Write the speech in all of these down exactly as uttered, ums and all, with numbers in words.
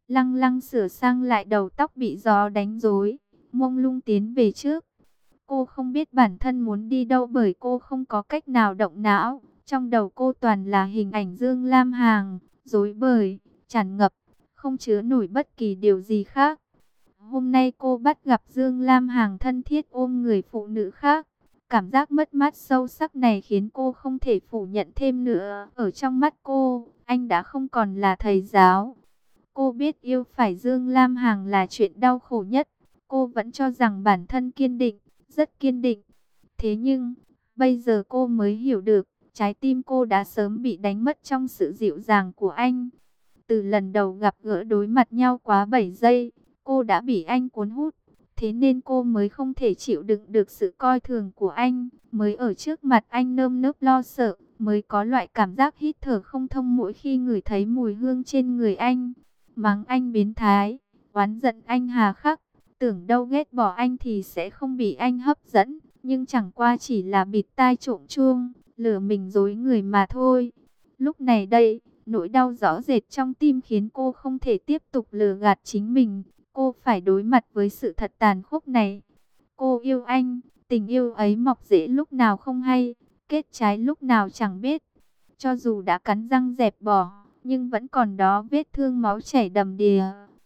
Lăng lăng sửa sang lại đầu tóc bị gió đánh rối, mông lung tiến về trước. Cô không biết bản thân muốn đi đâu bởi cô không có cách nào động não. Trong đầu cô toàn là hình ảnh Dương Lam Hằng, rối bời, tràn ngập, không chứa nổi bất kỳ điều gì khác. Hôm nay cô bắt gặp Dương Lam Hằng thân thiết ôm người phụ nữ khác. Cảm giác mất mát sâu sắc này khiến cô không thể phủ nhận thêm nữa. Ở trong mắt cô, anh đã không còn là thầy giáo. Cô biết yêu phải Dương Lam Hằng là chuyện đau khổ nhất. Cô vẫn cho rằng bản thân kiên định, rất kiên định. Thế nhưng, bây giờ cô mới hiểu được, trái tim cô đã sớm bị đánh mất trong sự dịu dàng của anh. Từ lần đầu gặp gỡ đối mặt nhau quá bảy giây, cô đã bị anh cuốn hút. Thế nên cô mới không thể chịu đựng được sự coi thường của anh, mới ở trước mặt anh nơm nớp lo sợ, mới có loại cảm giác hít thở không thông mỗi khi ngửi thấy mùi hương trên người anh. Mắng anh biến thái, oán giận anh hà khắc, tưởng đâu ghét bỏ anh thì sẽ không bị anh hấp dẫn, nhưng chẳng qua chỉ là bịt tai trộm chuông, lừa mình dối người mà thôi. Lúc này đây, nỗi đau rõ rệt trong tim khiến cô không thể tiếp tục lừa gạt chính mình. Cô phải đối mặt với sự thật tàn khốc này. Cô yêu anh, tình yêu ấy mọc rễ lúc nào không hay, kết trái lúc nào chẳng biết. Cho dù đã cắn răng dẹp bỏ, nhưng vẫn còn đó vết thương máu chảy đầm đìa.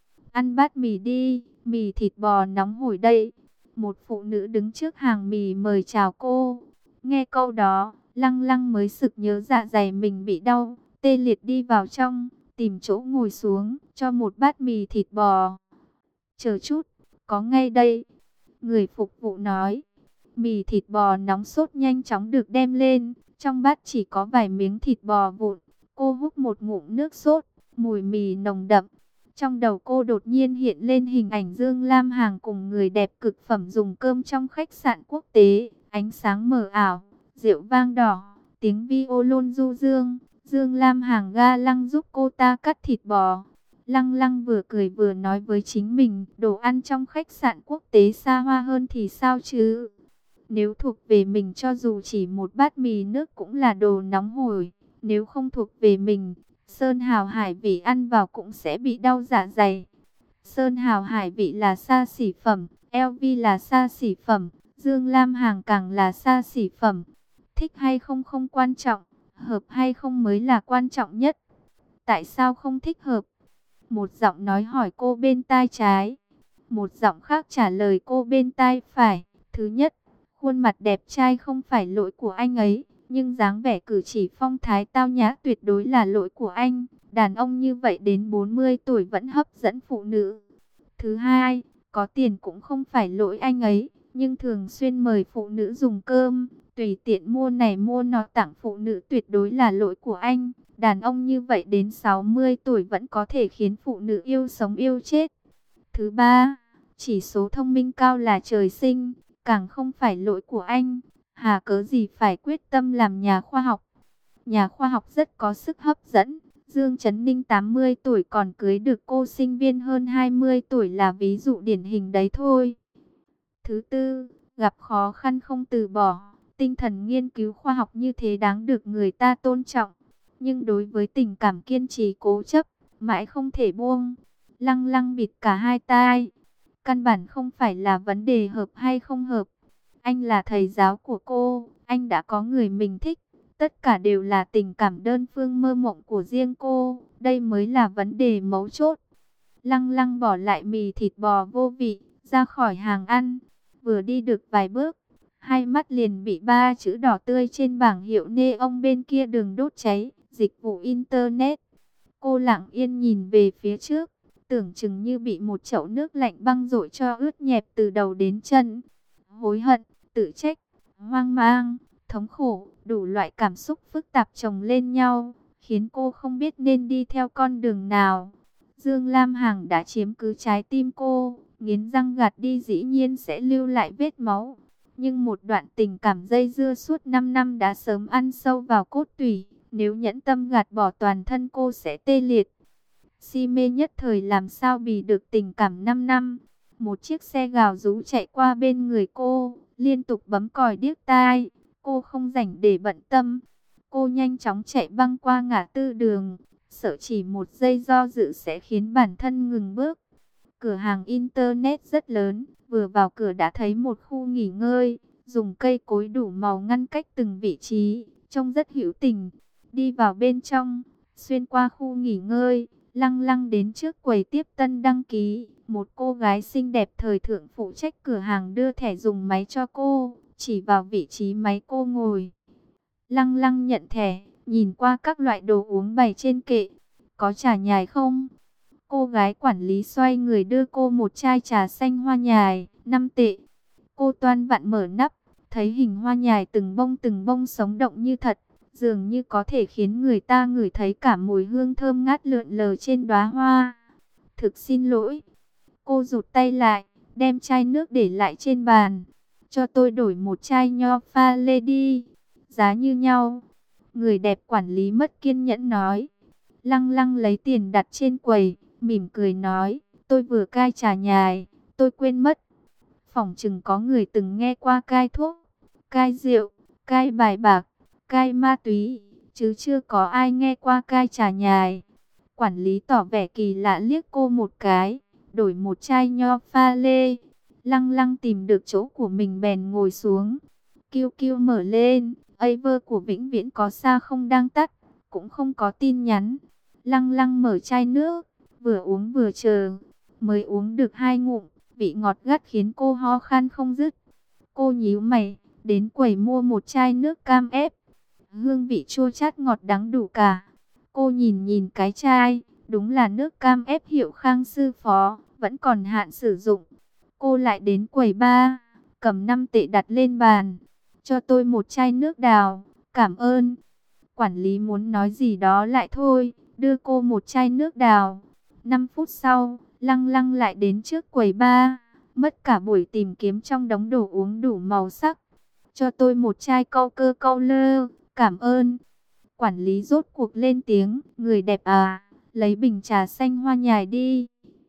Ăn bát mì đi, mì thịt bò nóng hổi đây. Một phụ nữ đứng trước hàng mì mời chào cô. Nghe câu đó, Lăng Lăng mới sực nhớ dạ dày mình bị đau, tê liệt đi vào trong, tìm chỗ ngồi xuống, cho một bát mì thịt bò. Chờ chút, có ngay đây. Người phục vụ nói. Mì thịt bò nóng sốt nhanh chóng được đem lên. Trong bát chỉ có vài miếng thịt bò vụn. Cô húp một ngụm nước sốt, mùi mì nồng đậm. Trong đầu cô đột nhiên hiện lên hình ảnh Dương Lam Hằng cùng người đẹp cực phẩm dùng cơm trong khách sạn quốc tế. Ánh sáng mờ ảo, rượu vang đỏ, tiếng violon du dương. Dương Lam Hằng ga lăng giúp cô ta cắt thịt bò. Lăng Lăng vừa cười vừa nói với chính mình, đồ ăn trong khách sạn quốc tế xa hoa hơn thì sao chứ? Nếu thuộc về mình cho dù chỉ một bát mì nước cũng là đồ nóng hổi. Nếu không thuộc về mình, Sơn Hào Hải vị ăn vào cũng sẽ bị đau dạ dày. Sơn Hào Hải vị là xa xỉ phẩm, eo vi là xa xỉ phẩm, Dương Lam Hằng càng là xa xỉ phẩm. Thích hay không không quan trọng, hợp hay không mới là quan trọng nhất. Tại sao không thích hợp? Một giọng nói hỏi cô bên tai trái. Một giọng khác trả lời cô bên tai phải. Thứ nhất, khuôn mặt đẹp trai không phải lỗi của anh ấy. Nhưng dáng vẻ cử chỉ phong thái tao nhã tuyệt đối là lỗi của anh. Đàn ông như vậy đến bốn mươi tuổi vẫn hấp dẫn phụ nữ. Thứ hai, có tiền cũng không phải lỗi anh ấy. Nhưng thường xuyên mời phụ nữ dùng cơm, tùy tiện mua này mua nọ tặng phụ nữ tuyệt đối là lỗi của anh. Đàn ông như vậy đến sáu mươi tuổi vẫn có thể khiến phụ nữ yêu sống yêu chết. Thứ ba, chỉ số thông minh cao là trời sinh, càng không phải lỗi của anh. Hà cớ gì phải quyết tâm làm nhà khoa học. Nhà khoa học rất có sức hấp dẫn. Dương Chấn Ninh tám mươi tuổi còn cưới được cô sinh viên hơn hai mươi tuổi là ví dụ điển hình đấy thôi. Thứ tư, gặp khó khăn không từ bỏ. Tinh thần nghiên cứu khoa học như thế đáng được người ta tôn trọng. Nhưng đối với tình cảm kiên trì cố chấp, mãi không thể buông. Lăng Lăng bịt cả hai tai. Căn bản không phải là vấn đề hợp hay không hợp. Anh là thầy giáo của cô, anh đã có người mình thích. Tất cả đều là tình cảm đơn phương mơ mộng của riêng cô. Đây mới là vấn đề mấu chốt. Lăng Lăng bỏ lại mì thịt bò vô vị, ra khỏi hàng ăn. Vừa đi được vài bước, hai mắt liền bị ba chữ đỏ tươi trên bảng hiệu neon bên kia đường đốt cháy. Dịch vụ Internet. Cô lặng yên nhìn về phía trước, tưởng chừng như bị một chậu nước lạnh băng dội cho ướt nhẹp từ đầu đến chân. Hối hận, tự trách, hoang mang, thống khổ, đủ loại cảm xúc phức tạp chồng lên nhau, khiến cô không biết nên đi theo con đường nào. Dương Lam Hằng đã chiếm cứ trái tim cô, nghiến răng gạt đi dĩ nhiên sẽ lưu lại vết máu. Nhưng một đoạn tình cảm dây dưa suốt năm năm đã sớm ăn sâu vào cốt tủy. Nếu nhẫn tâm gạt bỏ toàn thân cô sẽ tê liệt. Si mê nhất thời làm sao bì được tình cảm năm năm. Một chiếc xe gào rú chạy qua bên người cô, liên tục bấm còi điếc tai. Cô không rảnh để bận tâm. Cô nhanh chóng chạy băng qua ngã tư đường, sợ chỉ một giây do dự sẽ khiến bản thân ngừng bước. Cửa hàng Internet rất lớn, vừa vào cửa đã thấy một khu nghỉ ngơi, dùng cây cối đủ màu ngăn cách từng vị trí, trông rất hữu tình. Đi vào bên trong, xuyên qua khu nghỉ ngơi, lăng lăng đến trước quầy tiếp tân đăng ký. Một cô gái xinh đẹp thời thượng phụ trách cửa hàng đưa thẻ dùng máy cho cô, chỉ vào vị trí máy cô ngồi. Lăng lăng nhận thẻ, nhìn qua các loại đồ uống bày trên kệ. Có trà nhài không? Cô gái quản lý xoay người đưa cô một chai trà xanh hoa nhài, năm tệ. Cô toan vặn mở nắp, thấy hình hoa nhài từng bông từng bông sống động như thật, dường như có thể khiến người ta ngửi thấy cả mùi hương thơm ngát lượn lờ trên đóa hoa. Thực xin lỗi. Cô rụt tay lại, đem chai nước để lại trên bàn. Cho tôi đổi một chai nho pha lê đi. Giá như nhau. Người đẹp quản lý mất kiên nhẫn nói. Lăng lăng lấy tiền đặt trên quầy, mỉm cười nói, tôi vừa cai trà nhài, tôi quên mất. Phỏng chừng có người từng nghe qua cai thuốc, cai rượu, cai bài bạc, cai ma túy, chứ chưa có ai nghe qua cai trà nhài. Quản lý tỏ vẻ kỳ lạ liếc cô một cái, đổi một chai nho pha lê. Lăng lăng tìm được chỗ của mình bèn ngồi xuống. Kiêu kiêu mở lên, Aver của Vĩnh Viễn có xa không đang tắt, cũng không có tin nhắn. Lăng lăng mở chai nước, vừa uống vừa chờ. Mới uống được hai ngụm, vị ngọt gắt khiến cô ho khan không dứt. Cô nhíu mày, đến quầy mua một chai nước cam ép. Hương vị chua chát ngọt đắng đủ cả. Cô nhìn nhìn cái chai, đúng là nước cam ép hiệu Khang Sư Phó, vẫn còn hạn sử dụng. Cô lại đến quầy ba, cầm năm tệ đặt lên bàn. Cho tôi một chai nước đào, cảm ơn. Quản lý muốn nói gì đó lại thôi, đưa cô một chai nước đào. năm phút sau, lăng lăng lại đến trước quầy ba, mất cả buổi tìm kiếm trong đống đồ uống đủ màu sắc. Cho tôi một chai câu cơ câu lơ, cảm ơn. Quản lý rốt cuộc lên tiếng, người đẹp à, lấy bình trà xanh hoa nhài đi.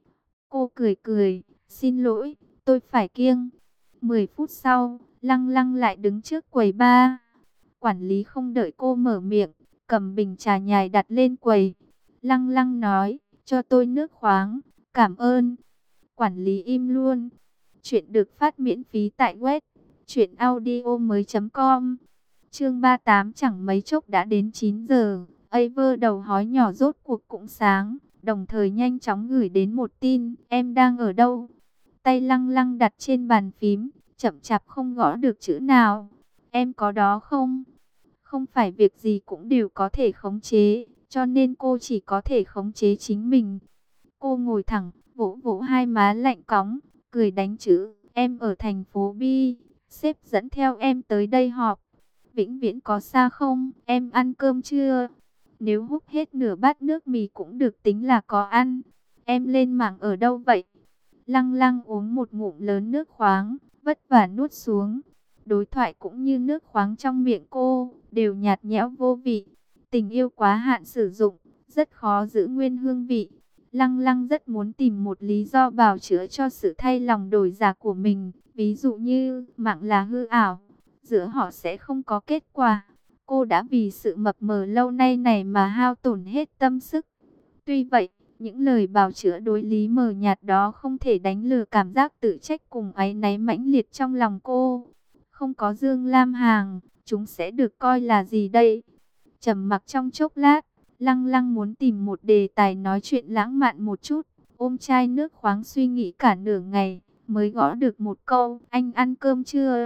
Cô cười cười, xin lỗi, tôi phải kiêng. mười phút sau, lăng lăng lại đứng trước quầy ba. Quản lý không đợi cô mở miệng, cầm bình trà nhài đặt lên quầy. Lăng lăng nói, cho tôi nước khoáng, cảm ơn. Quản lý im luôn. Chuyện được phát miễn phí tại web truyện audio mới chấm com. Chương ba mươi tám chẳng mấy chốc đã đến chín giờ. Aver đầu hói nhỏ rốt cuộc cũng sáng, đồng thời nhanh chóng gửi đến một tin, em đang ở đâu? Tay lăng lăng đặt trên bàn phím, chậm chạp không gõ được chữ nào. Em có đó không? Không phải việc gì cũng đều có thể khống chế, cho nên cô chỉ có thể khống chế chính mình. Cô ngồi thẳng, vỗ vỗ hai má lạnh cóng, cười đánh chữ, em ở thành phố B, sếp dẫn theo em tới đây họp. Vĩnh Viễn có xa không? Em ăn cơm chưa? Nếu hút hết nửa bát nước mì cũng được tính là có ăn. Em lên mạng ở đâu vậy? Lăng lăng uống một ngụm lớn nước khoáng, vất vả nuốt xuống. Đối thoại cũng như nước khoáng trong miệng cô, đều nhạt nhẽo vô vị. Tình yêu quá hạn sử dụng, rất khó giữ nguyên hương vị. Lăng lăng rất muốn tìm một lý do bào chữa cho sự thay lòng đổi dạ của mình. Ví dụ như, mạng là hư ảo, giữa họ sẽ không có kết quả. Cô đã vì sự mập mờ lâu nay này mà hao tổn hết tâm sức. Tuy vậy, những lời bào chữa đối lý mờ nhạt đó không thể đánh lừa cảm giác tự trách cùng áy náy mãnh liệt trong lòng cô. Không có Dương Lam Hằng, chúng sẽ được coi là gì đây? Trầm mặc trong chốc lát, lăng lăng muốn tìm một đề tài nói chuyện lãng mạn một chút. Ôm chai nước khoáng suy nghĩ cả nửa ngày, mới gõ được một câu, anh ăn cơm chưa?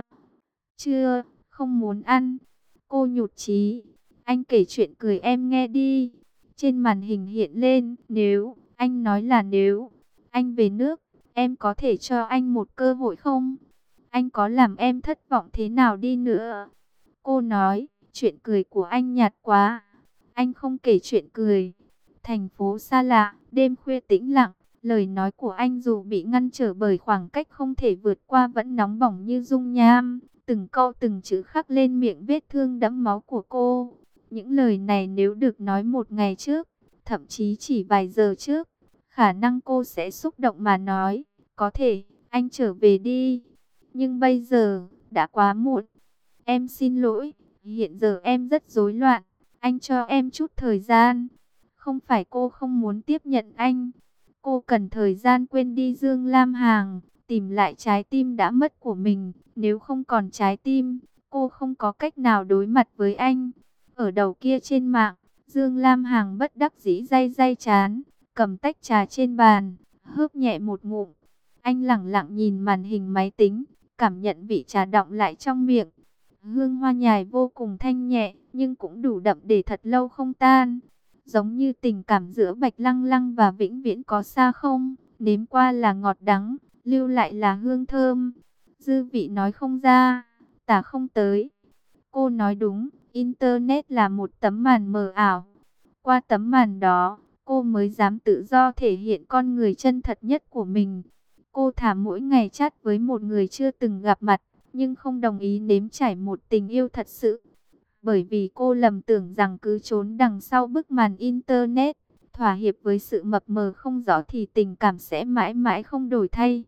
Chưa, không muốn ăn. Cô nhụt chí, anh kể chuyện cười em nghe đi. Trên màn hình hiện lên, nếu, anh nói là nếu, anh về nước, em có thể cho anh một cơ hội không? Anh có làm em thất vọng thế nào đi nữa? Cô nói, chuyện cười của anh nhạt quá. Anh không kể chuyện cười. Thành phố xa lạ, đêm khuya tĩnh lặng. Lời nói của anh dù bị ngăn trở bởi khoảng cách không thể vượt qua vẫn nóng bỏng như dung nham. Từng câu từng chữ khắc lên miệng vết thương đẫm máu của cô. Những lời này nếu được nói một ngày trước, thậm chí chỉ vài giờ trước, khả năng cô sẽ xúc động mà nói, có thể, anh trở về đi. Nhưng bây giờ, đã quá muộn. Em xin lỗi, hiện giờ em rất rối loạn, anh cho em chút thời gian. Không phải cô không muốn tiếp nhận anh. Cô cần thời gian quên đi Dương Lam Hằng, tìm lại trái tim đã mất của mình. Nếu không còn trái tim, cô không có cách nào đối mặt với anh. Ở đầu kia trên mạng, Dương Lam Hằng bất đắc dĩ day day chán, cầm tách trà trên bàn, hớp nhẹ một ngụm. Anh lẳng lặng nhìn màn hình máy tính, cảm nhận vị trà đọng lại trong miệng. Hương hoa nhài vô cùng thanh nhẹ, nhưng cũng đủ đậm để thật lâu không tan. Giống như tình cảm giữa Bạch Lăng Lăng và Vĩnh Viễn có xa không, nếm qua là ngọt đắng, lưu lại là hương thơm. Dư vị nói không ra, tả không tới. Cô nói đúng, Internet là một tấm màn mờ ảo. Qua tấm màn đó, cô mới dám tự do thể hiện con người chân thật nhất của mình. Cô thả mỗi ngày chat với một người chưa từng gặp mặt, nhưng không đồng ý nếm trải một tình yêu thật sự. Bởi vì cô lầm tưởng rằng cứ trốn đằng sau bức màn Internet, thỏa hiệp với sự mập mờ không rõ thì tình cảm sẽ mãi mãi không đổi thay.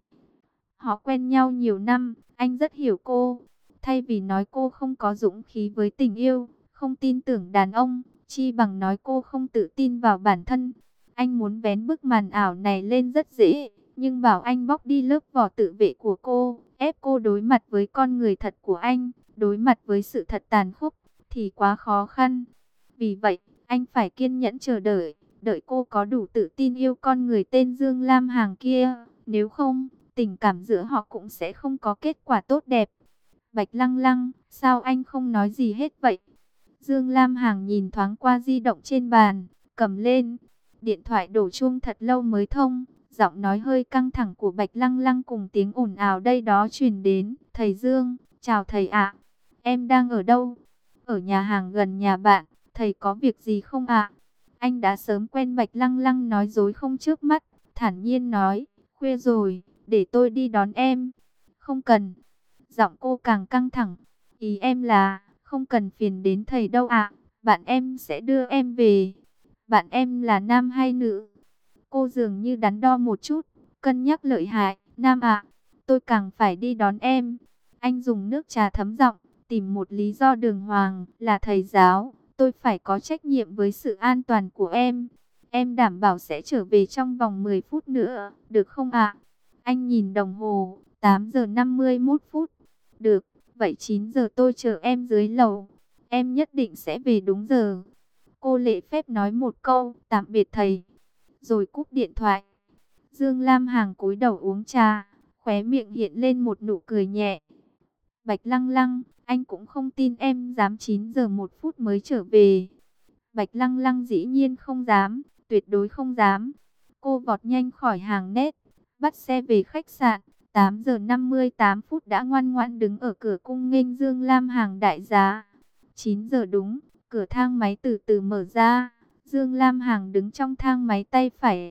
Họ quen nhau nhiều năm, anh rất hiểu cô. Thay vì nói cô không có dũng khí với tình yêu, không tin tưởng đàn ông, chi bằng nói cô không tự tin vào bản thân. Anh muốn vén bức màn ảo này lên rất dễ, nhưng bảo anh bóc đi lớp vỏ tự vệ của cô, ép cô đối mặt với con người thật của anh, đối mặt với sự thật tàn khốc, thì quá khó khăn. Vì vậy, anh phải kiên nhẫn chờ đợi, đợi cô có đủ tự tin yêu con người tên Dương Lam Hằng kia. Nếu không, tình cảm giữa họ cũng sẽ không có kết quả tốt đẹp. Bạch Lăng Lăng, sao anh không nói gì hết vậy? Dương Lam Hằng nhìn thoáng qua di động trên bàn, cầm lên. Điện thoại đổ chuông thật lâu mới thông. Giọng nói hơi căng thẳng của Bạch Lăng Lăng cùng tiếng ồn ào đây đó truyền đến. Thầy Dương, chào thầy ạ. Em đang ở đâu? Ở nhà hàng gần nhà bạn. Thầy có việc gì không ạ? Anh đã sớm quen Bạch Lăng Lăng nói dối không trước mắt. Thản nhiên nói, khuya rồi, để tôi đi đón em. Không cần. Giọng cô càng căng thẳng. Ý em là, không cần phiền đến thầy đâu ạ. Bạn em sẽ đưa em về. Bạn em là nam hay nữ? Cô dường như đắn đo một chút, cân nhắc lợi hại. Nam ạ, tôi càng phải đi đón em. Anh dùng nước trà thấm giọng, tìm một lý do đường hoàng. Là thầy giáo, tôi phải có trách nhiệm với sự an toàn của em. Em đảm bảo sẽ trở về trong vòng mười phút nữa, được không ạ? Anh nhìn đồng hồ, tám giờ năm mươi mốt phút. Được, vậy chín giờ tôi chờ em dưới lầu. Em nhất định sẽ về đúng giờ. Cô lễ phép nói một câu, tạm biệt thầy. Rồi cúp điện thoại. Dương Lam Hằng cúi đầu uống trà, khóe miệng hiện lên một nụ cười nhẹ. Bạch Lăng Lăng, anh cũng không tin em dám chín giờ một phút mới trở về. Bạch Lăng Lăng dĩ nhiên không dám, tuyệt đối không dám. Cô vọt nhanh khỏi hàng nét, bắt xe về khách sạn. tám giờ năm mươi tám phút đã ngoan ngoãn đứng ở cửa cung nghênh Dương Lam Hằng đại giá. chín giờ đúng, cửa thang máy từ từ mở ra. Dương Lam Hằng đứng trong thang máy, tay phải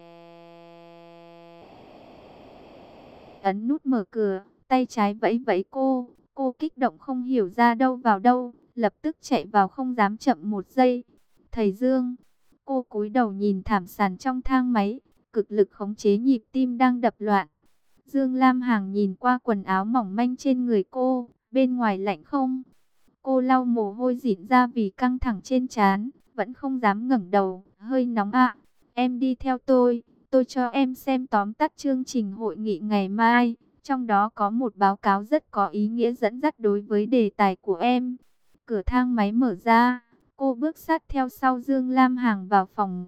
ấn nút mở cửa, tay trái vẫy vẫy cô. Cô kích động không hiểu ra đâu vào đâu, lập tức chạy vào không dám chậm một giây. Thầy Dương, cô cúi đầu nhìn thảm sàn trong thang máy, cực lực khống chế nhịp tim đang đập loạn. Dương Lam Hằng nhìn qua quần áo mỏng manh trên người cô, bên ngoài lạnh không? Cô lau mồ hôi rịn ra vì căng thẳng trên trán, vẫn không dám ngẩng đầu, hơi nóng ạ. Em đi theo tôi, tôi cho em xem tóm tắt chương trình hội nghị ngày mai, trong đó có một báo cáo rất có ý nghĩa dẫn dắt đối với đề tài của em. Cửa thang máy mở ra, cô bước sát theo sau Dương Lam Hằng vào phòng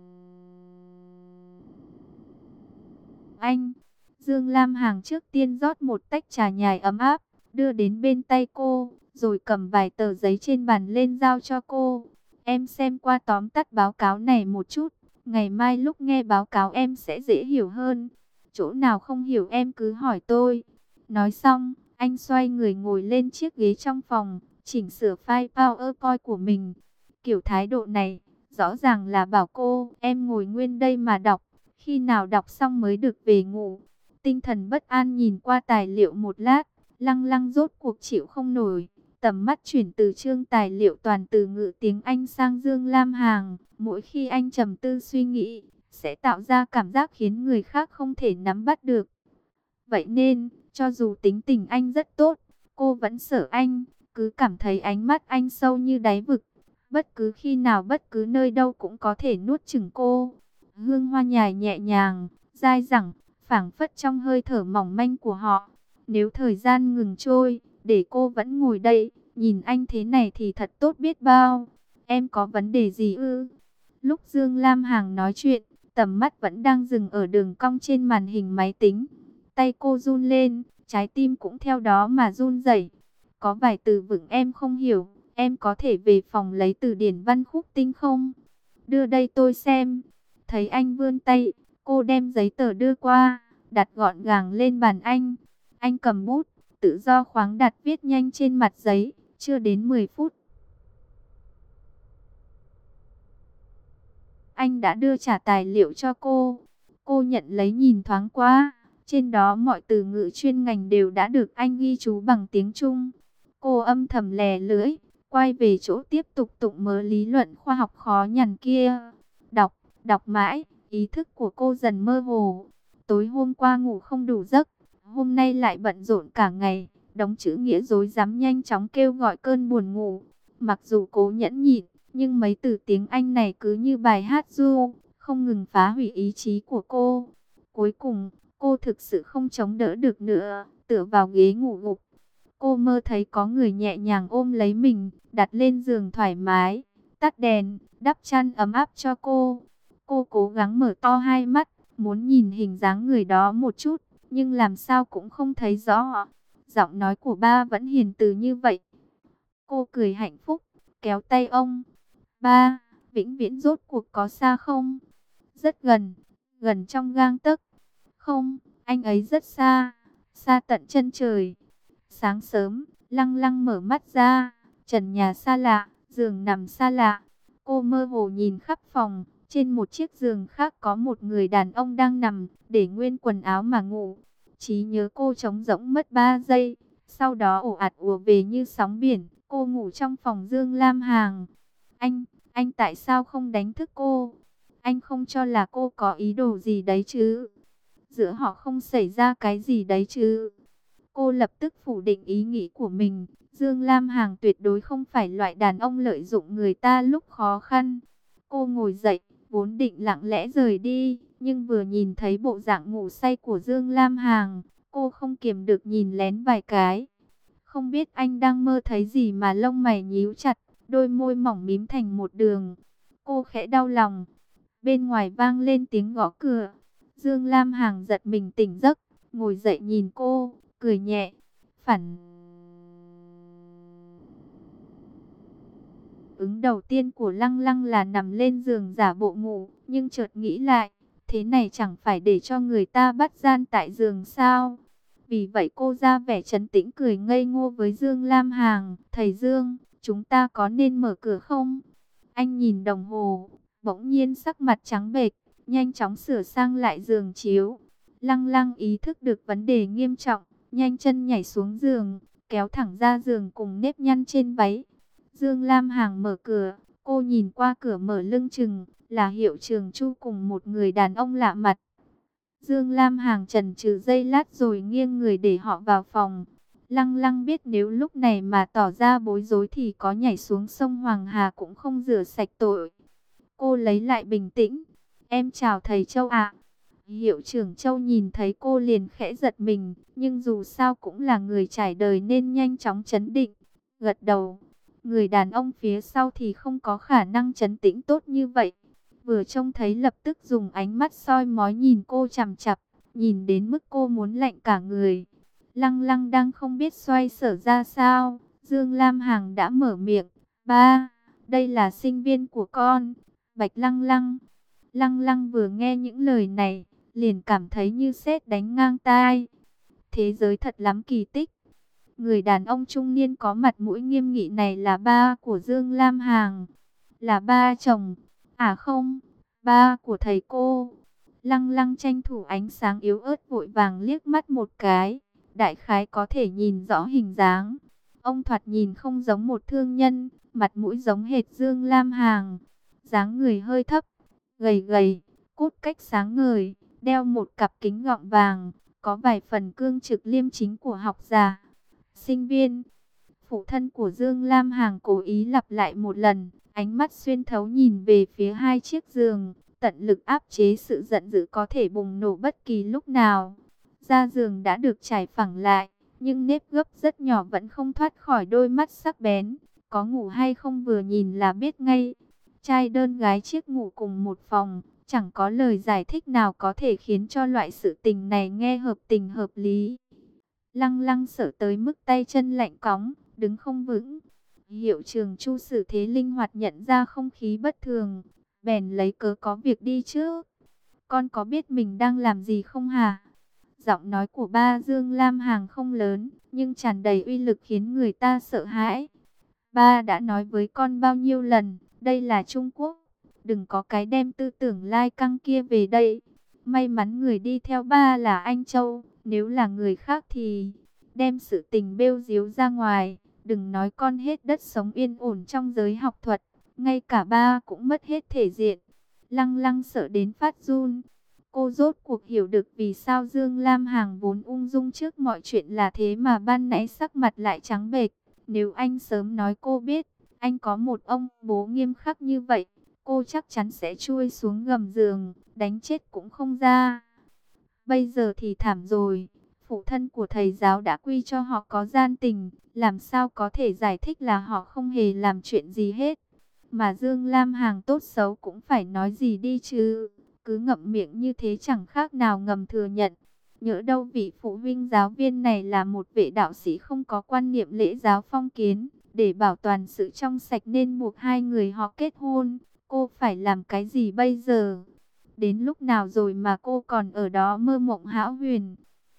anh. Dương Lam Hằng trước tiên rót một tách trà nhài ấm áp, đưa đến bên tay cô, rồi cầm vài tờ giấy trên bàn lên giao cho cô. Em xem qua tóm tắt báo cáo này một chút, ngày mai lúc nghe báo cáo em sẽ dễ hiểu hơn. Chỗ nào không hiểu em cứ hỏi tôi. Nói xong, anh xoay người ngồi lên chiếc ghế trong phòng, chỉnh sửa file PowerPoint của mình. Kiểu thái độ này, rõ ràng là bảo cô, em ngồi nguyên đây mà đọc, khi nào đọc xong mới được về ngủ. Tinh thần bất an nhìn qua tài liệu một lát, Lăng Lăng rốt cuộc chịu không nổi. Tầm mắt chuyển từ chương tài liệu toàn từ ngữ tiếng Anh sang Dương Lam Hằng. Mỗi khi anh trầm tư suy nghĩ, sẽ tạo ra cảm giác khiến người khác không thể nắm bắt được. Vậy nên, cho dù tính tình anh rất tốt, cô vẫn sợ anh, cứ cảm thấy ánh mắt anh sâu như đáy vực. Bất cứ khi nào, bất cứ nơi đâu cũng có thể nuốt chửng cô. Hương hoa nhài nhẹ nhàng, dai dẳng, phảng phất trong hơi thở mỏng manh của họ. Nếu thời gian ngừng trôi, để cô vẫn ngồi đây, nhìn anh thế này thì thật tốt biết bao. Em có vấn đề gì ư? Lúc Dương Lam Hằng nói chuyện, tầm mắt vẫn đang dừng ở đường cong trên màn hình máy tính. Tay cô run lên, trái tim cũng theo đó mà run rẩy. Có vài từ vựng em không hiểu, em có thể về phòng lấy từ điển văn khúc tinh không? Đưa đây tôi xem. Thấy anh vươn tay, cô đem giấy tờ đưa qua, đặt gọn gàng lên bàn anh. Anh cầm bút, tự do khoáng đặt viết nhanh trên mặt giấy, chưa đến mười phút. Anh đã đưa trả tài liệu cho cô. Cô nhận lấy nhìn thoáng qua. Trên đó mọi từ ngữ chuyên ngành đều đã được anh ghi chú bằng tiếng Trung. Cô âm thầm lè lưỡi, quay về chỗ tiếp tục tụng mớ lý luận khoa học khó nhằn kia. Đọc, đọc mãi, ý thức của cô dần mơ hồ. Tối hôm qua ngủ không đủ giấc, hôm nay lại bận rộn cả ngày. Đống chữ nghĩa rối rắm nhanh chóng kêu gọi cơn buồn ngủ. Mặc dù cố nhẫn nhịn, nhưng mấy từ tiếng Anh này cứ như bài hát ru, không ngừng phá hủy ý chí của cô. Cuối cùng, cô thực sự không chống đỡ được nữa, tựa vào ghế ngủ gục. Cô mơ thấy có người nhẹ nhàng ôm lấy mình, đặt lên giường thoải mái, tắt đèn, đắp chăn ấm áp cho cô. Cô cố gắng mở to hai mắt, muốn nhìn hình dáng người đó một chút, nhưng làm sao cũng không thấy rõ. Giọng nói của ba vẫn hiền từ như vậy. Cô cười hạnh phúc, kéo tay ông. Ba, vĩnh viễn rốt cuộc có xa không? Rất gần, gần trong gang tấc. Không, anh ấy rất xa, xa tận chân trời. Sáng sớm, Lăng Lăng mở mắt ra, trần nhà xa lạ, giường nằm xa lạ. Cô mơ hồ nhìn khắp phòng, trên một chiếc giường khác có một người đàn ông đang nằm, để nguyên quần áo mà ngủ. Trí nhớ cô trống rỗng mất ba giây, sau đó ồ ạt ùa về như sóng biển. Cô ngủ trong phòng Dương Lam Hằng. Anh, anh tại sao không đánh thức cô? Anh không cho là cô có ý đồ gì đấy chứ? Giữa họ không xảy ra cái gì đấy chứ? Cô lập tức phủ định ý nghĩ của mình. Dương Lam Hằng tuyệt đối không phải loại đàn ông lợi dụng người ta lúc khó khăn. Cô ngồi dậy, vốn định lặng lẽ rời đi, nhưng vừa nhìn thấy bộ dạng ngủ say của Dương Lam Hằng, cô không kiềm được nhìn lén vài cái. Không biết anh đang mơ thấy gì mà lông mày nhíu chặt, đôi môi mỏng mím thành một đường. Cô khẽ đau lòng. Bên ngoài vang lên tiếng gõ cửa. Dương Lam Hằng giật mình tỉnh giấc, ngồi dậy nhìn cô, cười nhẹ. Phản ứng đầu tiên của Lăng Lăng là nằm lên giường giả bộ ngủ, nhưng chợt nghĩ lại, thế này chẳng phải để cho người ta bắt gian tại giường sao? Vì vậy cô ra vẻ trấn tĩnh cười ngây ngô với Dương Lam Hằng. Thầy Dương, chúng ta có nên mở cửa không? Anh nhìn đồng hồ, bỗng nhiên sắc mặt trắng bệch, nhanh chóng sửa sang lại giường chiếu. Lăng Lăng ý thức được vấn đề nghiêm trọng, nhanh chân nhảy xuống giường, kéo thẳng ra giường cùng nếp nhăn trên váy. Dương Lam Hằng mở cửa, cô nhìn qua cửa mở lưng chừng, là Hiệu Trường Chu cùng một người đàn ông lạ mặt. Dương Lam Hằng chần chừ giây lát rồi nghiêng người để họ vào phòng. Lăng Lăng biết nếu lúc này mà tỏ ra bối rối thì có nhảy xuống sông Hoàng Hà cũng không rửa sạch tội. Cô lấy lại bình tĩnh. Em chào thầy Châu ạ. Hiệu trưởng Châu nhìn thấy cô liền khẽ giật mình, nhưng dù sao cũng là người trải đời nên nhanh chóng trấn định, gật đầu. Người đàn ông phía sau thì không có khả năng trấn tĩnh tốt như vậy. Vừa trông thấy lập tức dùng ánh mắt soi mói nhìn cô chằm chằm, nhìn đến mức cô muốn lạnh cả người. Lăng Lăng đang không biết xoay sở ra sao, Dương Lam Hằng đã mở miệng. Ba, đây là sinh viên của con, Bạch Lăng Lăng. Lăng Lăng vừa nghe những lời này, liền cảm thấy như sét đánh ngang tai. Thế giới thật lắm kỳ tích. Người đàn ông trung niên có mặt mũi nghiêm nghị này là ba của Dương Lam Hằng, là ba chồng. À không, ba của thầy cô. Lăng Lăng tranh thủ ánh sáng yếu ớt vội vàng liếc mắt một cái, đại khái có thể nhìn rõ hình dáng. Ông thoạt nhìn không giống một thương nhân, mặt mũi giống hệt Dương Lam Hằng, dáng người hơi thấp, gầy gầy, cốt cách sáng ngời, đeo một cặp kính gọng vàng, có vài phần cương trực liêm chính của học giả. Sinh viên. Phụ thân của Dương Lam Hằng cố ý lặp lại một lần, ánh mắt xuyên thấu nhìn về phía hai chiếc giường, tận lực áp chế sự giận dữ có thể bùng nổ bất kỳ lúc nào. Da giường đã được trải phẳng lại, nhưng nếp gấp rất nhỏ vẫn không thoát khỏi đôi mắt sắc bén. Có ngủ hay không vừa nhìn là biết ngay. Trai đơn gái chiếc ngủ cùng một phòng, chẳng có lời giải thích nào có thể khiến cho loại sự tình này nghe hợp tình hợp lý. Lăng Lăng sợ tới mức tay chân lạnh cóng, đứng không vững. Hiệu trưởng Chu xử thế linh hoạt nhận ra không khí bất thường, bèn lấy cớ có việc đi trước. Con có biết mình đang làm gì không hả? Giọng nói của ba Dương Lam Hằng không lớn, nhưng tràn đầy uy lực khiến người ta sợ hãi. Ba đã nói với con bao nhiêu lần, đây là Trung Quốc, đừng có cái đem tư tưởng lai căng kia về đây. May mắn người đi theo ba là anh Châu, nếu là người khác thì đem sự tình bêu diếu ra ngoài. Đừng nói con hết đất sống yên ổn trong giới học thuật, ngay cả ba cũng mất hết thể diện. Lăng Lăng sợ đến phát run. Cô rốt cuộc hiểu được vì sao Dương Lam Hằng vốn ung dung trước mọi chuyện là thế mà ban nãy sắc mặt lại trắng bệch. Nếu anh sớm nói cô biết, anh có một ông bố nghiêm khắc như vậy, cô chắc chắn sẽ chui xuống gầm giường, đánh chết cũng không ra. Bây giờ thì thảm rồi, phụ thân của thầy giáo đã quy cho họ có gian tình, làm sao có thể giải thích là họ không hề làm chuyện gì hết. Mà Dương Lam Hằng tốt xấu cũng phải nói gì đi chứ, cứ ngậm miệng như thế chẳng khác nào ngầm thừa nhận. Nhỡ đâu vị phụ huynh giáo viên này là một vệ đạo sĩ không có quan niệm lễ giáo phong kiến, để bảo toàn sự trong sạch nên buộc hai người họ kết hôn. Cô phải làm cái gì bây giờ? Đến lúc nào rồi mà cô còn ở đó mơ mộng hão huyền?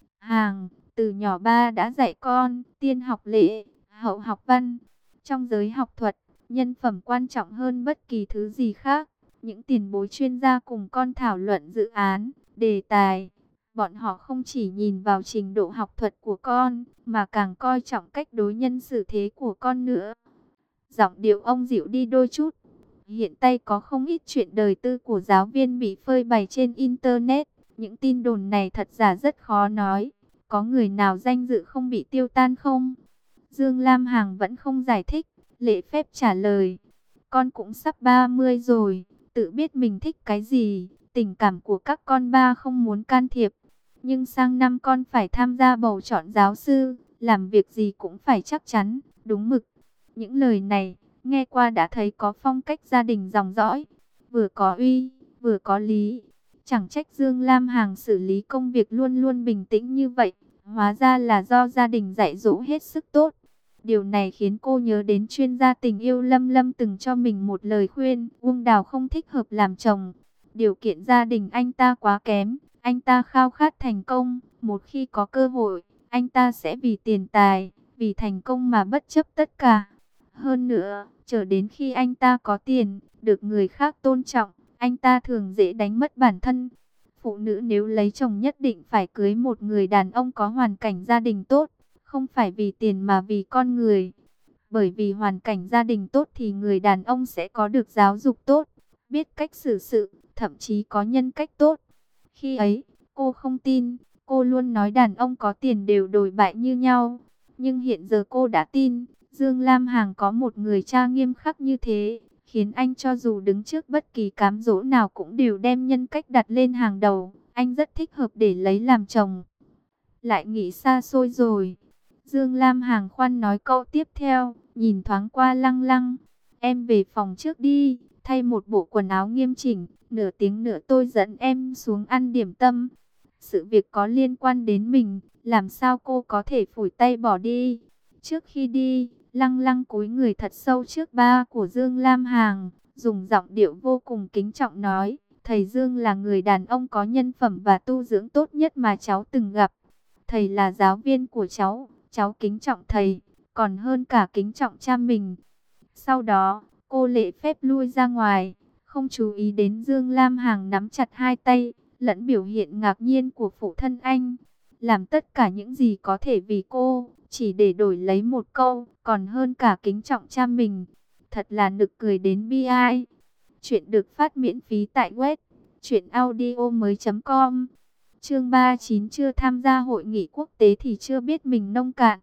Hàng, từ nhỏ ba đã dạy con, tiên học lễ, hậu học văn. Trong giới học thuật, nhân phẩm quan trọng hơn bất kỳ thứ gì khác. Những tiền bối chuyên gia cùng con thảo luận dự án, đề tài. Bọn họ không chỉ nhìn vào trình độ học thuật của con, mà càng coi trọng cách đối nhân xử thế của con nữa. Giọng điệu ông dịu đi đôi chút. Hiện tay có không ít chuyện đời tư của giáo viên bị phơi bày trên Internet. Những tin đồn này thật giả rất khó nói. Có người nào danh dự không bị tiêu tan không? Dương Lam Hằng vẫn không giải thích, lễ phép trả lời. Con cũng sắp ba mươi rồi, tự biết mình thích cái gì. Tình cảm của các con ba không muốn can thiệp. Nhưng sang năm con phải tham gia bầu chọn giáo sư, làm việc gì cũng phải chắc chắn, đúng mực. Những lời này, nghe qua đã thấy có phong cách gia đình dòng dõi, vừa có uy, vừa có lý. Chẳng trách Dương Lam Hằng xử lý công việc luôn luôn bình tĩnh như vậy, hóa ra là do gia đình dạy dỗ hết sức tốt. Điều này khiến cô nhớ đến chuyên gia tình yêu Lâm Lâm từng cho mình một lời khuyên, Uông Đào không thích hợp làm chồng. Điều kiện gia đình anh ta quá kém, anh ta khao khát thành công, một khi có cơ hội, anh ta sẽ vì tiền tài, vì thành công mà bất chấp tất cả. Hơn nữa, chờ đến khi anh ta có tiền, được người khác tôn trọng, anh ta thường dễ đánh mất bản thân. Phụ nữ nếu lấy chồng nhất định phải cưới một người đàn ông có hoàn cảnh gia đình tốt, không phải vì tiền mà vì con người. Bởi vì hoàn cảnh gia đình tốt thì người đàn ông sẽ có được giáo dục tốt, biết cách xử sự, thậm chí có nhân cách tốt. Khi ấy, cô không tin, cô luôn nói đàn ông có tiền đều đồi bại như nhau. Nhưng hiện giờ cô đã tin, Dương Lam Hằng có một người cha nghiêm khắc như thế, khiến anh cho dù đứng trước bất kỳ cám dỗ nào cũng đều đem nhân cách đặt lên hàng đầu. Anh rất thích hợp để lấy làm chồng. Lại nghĩ xa xôi rồi. Dương Lam Hằng khoan nói câu tiếp theo, nhìn thoáng qua Lăng Lăng. Em về phòng trước đi, thay một bộ quần áo nghiêm chỉnh, nửa tiếng nữa tôi dẫn em xuống ăn điểm tâm. Sự việc có liên quan đến mình, làm sao cô có thể phủi tay bỏ đi. Trước khi đi, Lăng Lăng cúi người thật sâu trước ba của Dương Lam Hằng, dùng giọng điệu vô cùng kính trọng nói, thầy Dương là người đàn ông có nhân phẩm và tu dưỡng tốt nhất mà cháu từng gặp. Thầy là giáo viên của cháu, cháu kính trọng thầy, còn hơn cả kính trọng cha mình. Sau đó, cô lễ phép lui ra ngoài, không chú ý đến Dương Lam Hằng nắm chặt hai tay, lẫn biểu hiện ngạc nhiên của phụ thân anh. Làm tất cả những gì có thể vì cô, chỉ để đổi lấy một câu, còn hơn cả kính trọng cha mình. Thật là nực cười đến bi ai. Chuyện được phát miễn phí tại web truyện audio mới chấm com. Chương ba mươi chín chưa tham gia hội nghị quốc tế thì chưa biết mình nông cạn.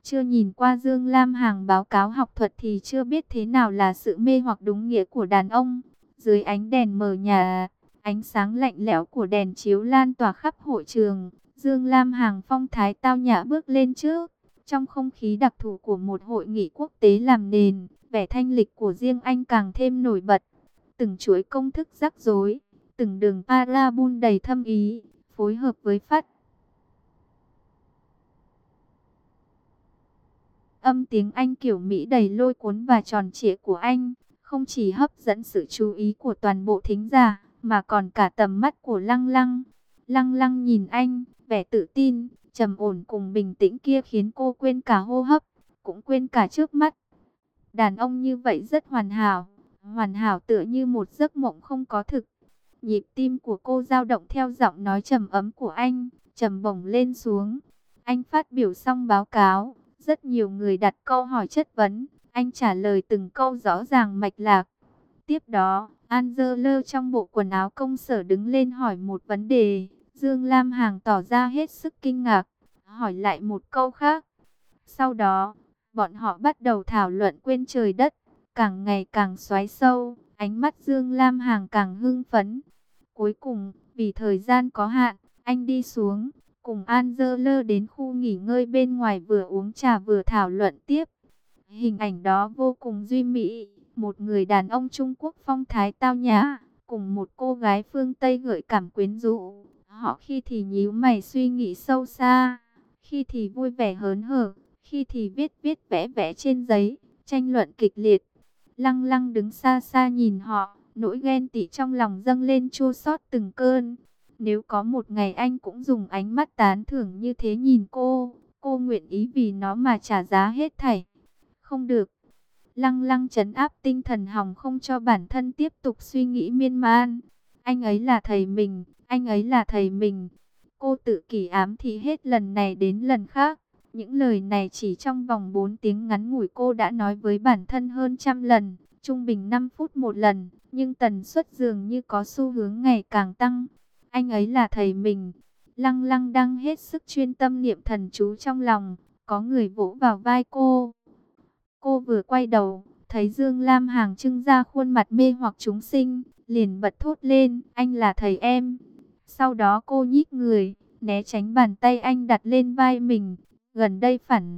chưa nhìn qua Dương Lam Hằng báo cáo học thuật thì chưa biết thế nào là sự mê hoặc đúng nghĩa của đàn ông. Dưới ánh đèn mờ nhà, ánh sáng lạnh lẽo của đèn chiếu lan tỏa khắp hội trường, Dương Lam Hằng phong thái tao nhã bước lên trước. Trong không khí đặc thù của một hội nghị quốc tế làm nền, vẻ thanh lịch của riêng anh càng thêm nổi bật. Từng chuỗi công thức rắc rối, từng đường parabol đầy thâm ý, phối hợp với phát âm tiếng Anh kiểu Mỹ đầy lôi cuốn và tròn trịa của anh, không chỉ hấp dẫn sự chú ý của toàn bộ thính giả, mà còn cả tầm mắt của Lăng Lăng. Lăng Lăng nhìn anh, vẻ tự tin, trầm ổn cùng bình tĩnh kia khiến cô quên cả hô hấp, cũng quên cả trước mắt. Đàn ông như vậy rất hoàn hảo, hoàn hảo tựa như một giấc mộng không có thực. Nhịp tim của cô dao động theo giọng nói trầm ấm của anh, trầm bổng lên xuống. Anh phát biểu xong báo cáo, rất nhiều người đặt câu hỏi chất vấn, anh trả lời từng câu rõ ràng mạch lạc. Tiếp đó, Angela trong bộ quần áo công sở đứng lên hỏi một vấn đề. Dương Lam Hằng tỏ ra hết sức kinh ngạc, hỏi lại một câu khác. Sau đó, bọn họ bắt đầu thảo luận quên trời đất, càng ngày càng xoáy sâu, ánh mắt Dương Lam Hằng càng hưng phấn. Cuối cùng, vì thời gian có hạn, anh đi xuống, cùng Angela đến khu nghỉ ngơi bên ngoài vừa uống trà vừa thảo luận tiếp. Hình ảnh đó vô cùng duy mỹ, một người đàn ông Trung Quốc phong thái tao nhã, cùng một cô gái phương Tây gợi cảm quyến rũ. Họ khi thì nhíu mày suy nghĩ sâu xa, khi thì vui vẻ hớn hở, khi thì viết viết vẽ vẽ trên giấy, tranh luận kịch liệt. Lăng Lăng đứng xa xa nhìn họ, nỗi ghen tị trong lòng dâng lên chua xót từng cơn. Nếu có một ngày anh cũng dùng ánh mắt tán thưởng như thế nhìn cô, cô nguyện ý vì nó mà trả giá hết thảy. Không được. Lăng Lăng trấn áp tinh thần hòng không cho bản thân tiếp tục suy nghĩ miên man. Anh ấy là thầy mình, anh ấy là thầy mình. Cô tự kỷ ám thị hết lần này đến lần khác. Những lời này chỉ trong vòng bốn tiếng ngắn ngủi cô đã nói với bản thân hơn trăm lần, trung bình năm phút một lần, nhưng tần suất dường như có xu hướng ngày càng tăng. Anh ấy là thầy mình. Lăng Lăng đang hết sức chuyên tâm niệm thần chú trong lòng, có người vỗ vào vai cô. Cô vừa quay đầu, thấy Dương Lam Hằng trưng ra khuôn mặt mê hoặc chúng sinh, liền bật thốt lên, anh là thầy em. Sau đó cô nhích người, né tránh bàn tay anh đặt lên vai mình. Gần đây phản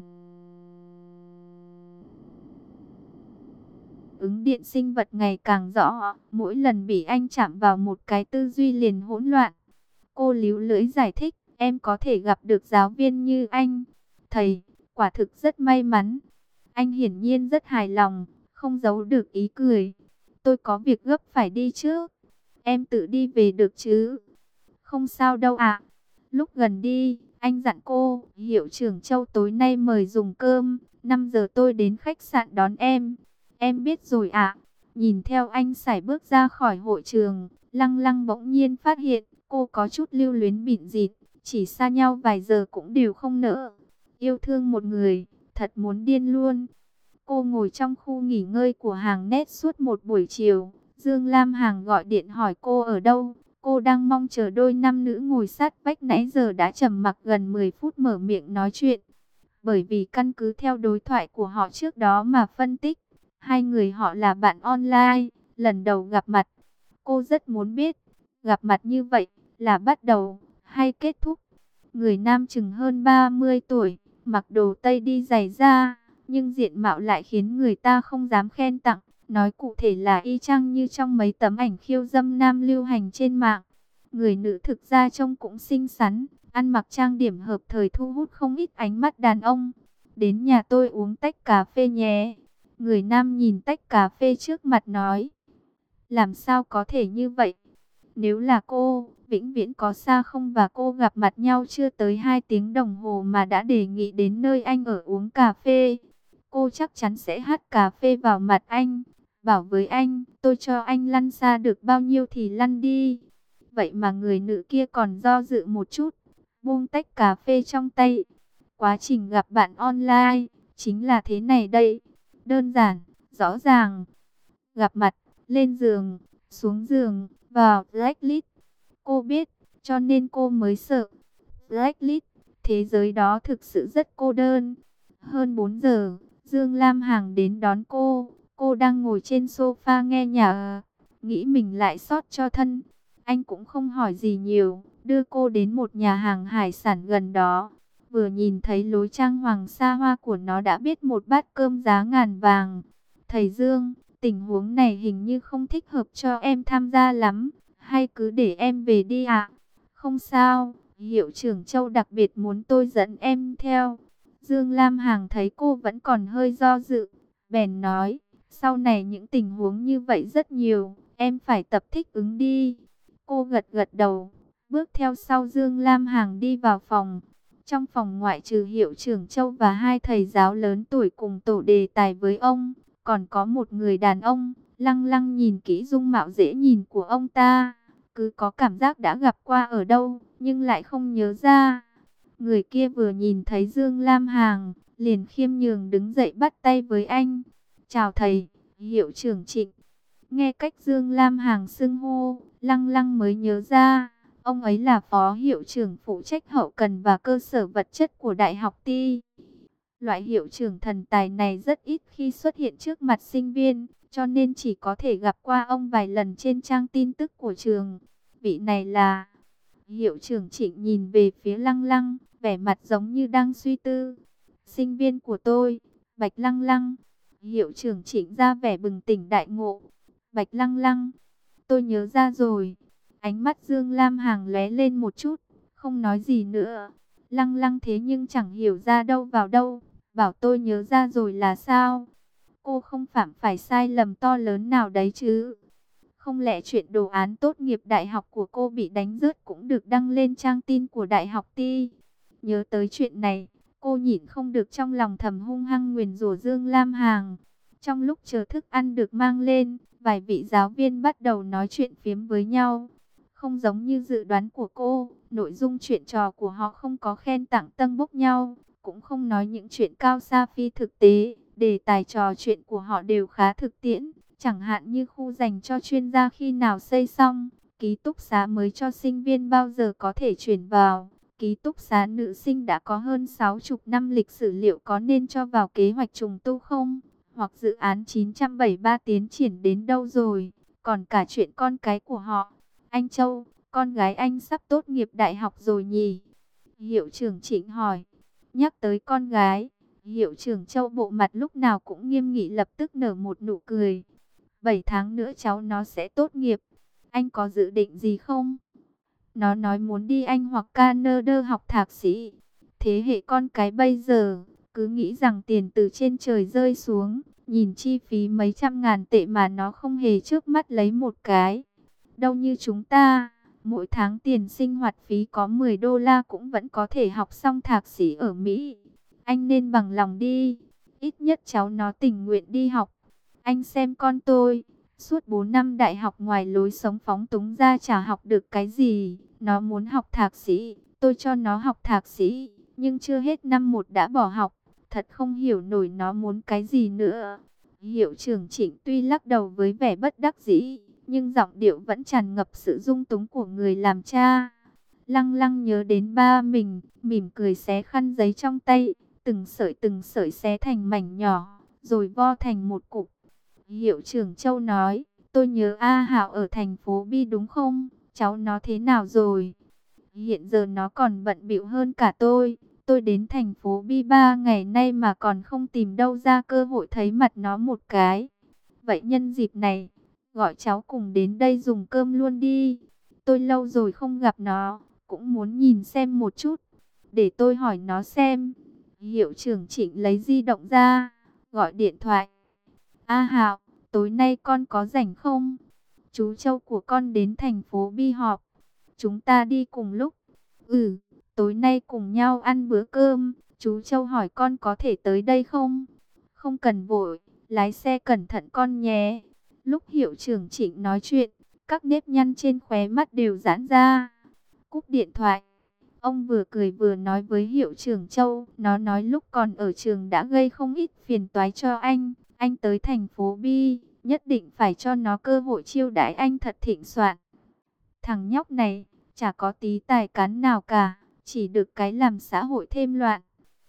ứng điện sinh vật ngày càng rõ, mỗi lần bị anh chạm vào một cái tư duy liền hỗn loạn. Cô líu lưỡi giải thích, em có thể gặp được giáo viên như anh. Thầy, quả thực rất may mắn. Anh hiển nhiên rất hài lòng, không giấu được ý cười. Tôi có việc gấp phải đi trước. Em tự đi về được chứ? Không sao đâu ạ. Lúc gần đi, anh dặn cô, hiệu trưởng Châu tối nay mời dùng cơm, năm giờ tôi đến khách sạn đón em. Em biết rồi ạ. Nhìn theo anh sải bước ra khỏi hội trường, Lăng Lăng bỗng nhiên phát hiện, cô có chút lưu luyến bỉn rỉn, chỉ xa nhau vài giờ cũng đều không nỡ. Yêu thương một người, thật muốn điên luôn. Cô ngồi trong khu nghỉ ngơi của hàng nét suốt một buổi chiều. Dương Lam Hằng gọi điện hỏi cô ở đâu. Cô đang mong chờ đôi nam nữ ngồi sát vách nãy giờ đã trầm mặc gần mười phút mở miệng nói chuyện. Bởi vì căn cứ theo đối thoại của họ trước đó mà phân tích, hai người họ là bạn online, lần đầu gặp mặt. Cô rất muốn biết, gặp mặt như vậy là bắt đầu hay kết thúc. Người nam chừng hơn ba mươi tuổi, mặc đồ tây đi giày da, nhưng diện mạo lại khiến người ta không dám khen tặng. Nói cụ thể là y chang như trong mấy tấm ảnh khiêu dâm nam lưu hành trên mạng. Người nữ thực ra trông cũng xinh xắn, ăn mặc trang điểm hợp thời thu hút không ít ánh mắt đàn ông. Đến nhà tôi uống tách cà phê nhé. Người nam nhìn tách cà phê trước mặt nói. Làm sao có thể như vậy? Nếu là cô, vĩnh viễn có xa không và cô gặp mặt nhau chưa tới hai tiếng đồng hồ mà đã đề nghị đến nơi anh ở uống cà phê. Cô chắc chắn sẽ hắt cà phê vào mặt anh. Bảo với anh, tôi cho anh lăn xa được bao nhiêu thì lăn đi. Vậy mà người nữ kia còn do dự một chút, buông tách cà phê trong tay. Quá trình gặp bạn online, chính là thế này đây. Đơn giản, rõ ràng. Gặp mặt, lên giường, xuống giường, vào blacklist. Cô biết, cho nên cô mới sợ. Blacklist, thế giới đó thực sự rất cô đơn. Hơn bốn giờ, Dương Lam Hằng đến đón cô. Cô đang ngồi trên sofa nghe nhạc, nghĩ mình lại sót cho thân. Anh cũng không hỏi gì nhiều, đưa cô đến một nhà hàng hải sản gần đó. Vừa nhìn thấy lối trang hoàng xa hoa của nó đã biết một bát cơm giá ngàn vàng. Thầy Dương, tình huống này hình như không thích hợp cho em tham gia lắm. Hay cứ để em về đi ạ? Không sao, hiệu trưởng Châu đặc biệt muốn tôi dẫn em theo. Dương Lam Hằng thấy cô vẫn còn hơi do dự, bèn nói, sau này những tình huống như vậy rất nhiều, em phải tập thích ứng đi. Cô gật gật đầu, bước theo sau Dương Lam Hằng đi vào phòng. Trong phòng ngoại trừ hiệu trưởng Châu và hai thầy giáo lớn tuổi cùng tổ đề tài với ông, còn có một người đàn ông. Lăng Lăng nhìn kỹ dung mạo dễ nhìn của ông ta, cứ có cảm giác đã gặp qua ở đâu, nhưng lại không nhớ ra. Người kia vừa nhìn thấy Dương Lam Hằng, liền khiêm nhường đứng dậy bắt tay với anh. Chào thầy, hiệu trưởng Trịnh. Nghe cách Dương Lam Hằng xưng hô, Lăng Lăng mới nhớ ra, ông ấy là phó hiệu trưởng phụ trách hậu cần và cơ sở vật chất của Đại học Ti. Loại hiệu trưởng thần tài này rất ít khi xuất hiện trước mặt sinh viên, cho nên chỉ có thể gặp qua ông vài lần trên trang tin tức của trường. Vị này là... Hiệu trưởng Trịnh nhìn về phía Lăng Lăng, vẻ mặt giống như đang suy tư. Sinh viên của tôi, Bạch Lăng Lăng. Hiệu trưởng Trịnh ra vẻ bừng tỉnh đại ngộ. Bạch Lăng Lăng, tôi nhớ ra rồi. Ánh mắt Dương Lam Hằng lóe lên một chút, không nói gì nữa. Lăng Lăng thế nhưng chẳng hiểu ra đâu vào đâu, bảo tôi nhớ ra rồi là sao? Cô không phạm phải sai lầm to lớn nào đấy chứ? Không lẽ chuyện đồ án tốt nghiệp đại học của cô bị đánh rớt cũng được đăng lên trang tin của Đại học Ti? Nhớ tới chuyện này, cô nhịn không được trong lòng thầm hung hăng nguyền rủa Dương Lam Hằng. Trong lúc chờ thức ăn được mang lên, vài vị giáo viên bắt đầu nói chuyện phiếm với nhau. Không giống như dự đoán của cô, nội dung chuyện trò của họ không có khen tặng tâng bốc nhau, cũng không nói những chuyện cao xa phi thực tế. Đề tài trò chuyện của họ đều khá thực tiễn, chẳng hạn như khu dành cho chuyên gia khi nào xây xong, ký túc xá mới cho sinh viên bao giờ có thể chuyển vào, ký túc xá nữ sinh đã có hơn sáu chục năm lịch sử liệu có nên cho vào kế hoạch trùng tu không, hoặc dự án chín trăm bảy mươi ba tiến triển đến đâu rồi, còn cả chuyện con cái của họ. Anh Châu, con gái anh sắp tốt nghiệp đại học rồi nhỉ? Hiệu trưởng Trịnh hỏi. Nhắc tới con gái, hiệu trưởng Châu bộ mặt lúc nào cũng nghiêm nghị, lập tức nở một nụ cười. Bảy tháng nữa cháu nó sẽ tốt nghiệp. Anh có dự định gì không? Nó nói muốn đi Anh hoặc Canada học thạc sĩ. Thế hệ con cái bây giờ, cứ nghĩ rằng tiền từ trên trời rơi xuống, nhìn chi phí mấy trăm ngàn tệ mà nó không hề trước mắt lấy một cái. Đâu như chúng ta, mỗi tháng tiền sinh hoạt phí có mười đô la cũng vẫn có thể học xong thạc sĩ ở Mỹ. Anh nên bằng lòng đi, ít nhất cháu nó tình nguyện đi học. Anh xem con tôi, suốt bốn năm đại học ngoài lối sống phóng túng ra chả học được cái gì. Nó muốn học thạc sĩ, tôi cho nó học thạc sĩ, nhưng chưa hết năm một đã bỏ học. Thật không hiểu nổi nó muốn cái gì nữa. Hiệu trưởng Trịnh tuy lắc đầu với vẻ bất đắc dĩ, nhưng giọng điệu vẫn tràn ngập sự dung túng của người làm cha. Lăng Lăng nhớ đến ba mình, mỉm cười xé khăn giấy trong tay, từng sợi từng sợi xé thành mảnh nhỏ, rồi vo thành một cục. Hiệu trưởng Châu nói, tôi nhớ A Hạo ở thành phố Bi đúng không? Cháu nó thế nào rồi? Hiện giờ nó còn bận bịu hơn cả tôi. Tôi đến thành phố Bi ba ngày nay mà còn không tìm đâu ra cơ hội thấy mặt nó một cái. Vậy nhân dịp này, gọi cháu cùng đến đây dùng cơm luôn đi. Tôi lâu rồi không gặp nó, cũng muốn nhìn xem một chút. Để tôi hỏi nó xem. Hiệu trưởng Trịnh lấy di động ra, gọi điện thoại. A Hạo, tối nay con có rảnh không? Chú Châu của con đến thành phố Bi họp. Chúng ta đi cùng lúc. Ừ, tối nay cùng nhau ăn bữa cơm. Chú Châu hỏi con có thể tới đây không? Không cần vội, lái xe cẩn thận con nhé. Lúc hiệu trưởng Trịnh nói chuyện, các nếp nhăn trên khóe mắt đều giãn ra. Cúp điện thoại, ông vừa cười vừa nói với hiệu trưởng Châu. Nó nói lúc còn ở trường đã gây không ít phiền toái cho anh. Anh tới thành phố Bi, nhất định phải cho nó cơ hội chiêu đãi anh thật thịnh soạn. Thằng nhóc này, chả có tí tài cán nào cả, chỉ được cái làm xã hội thêm loạn.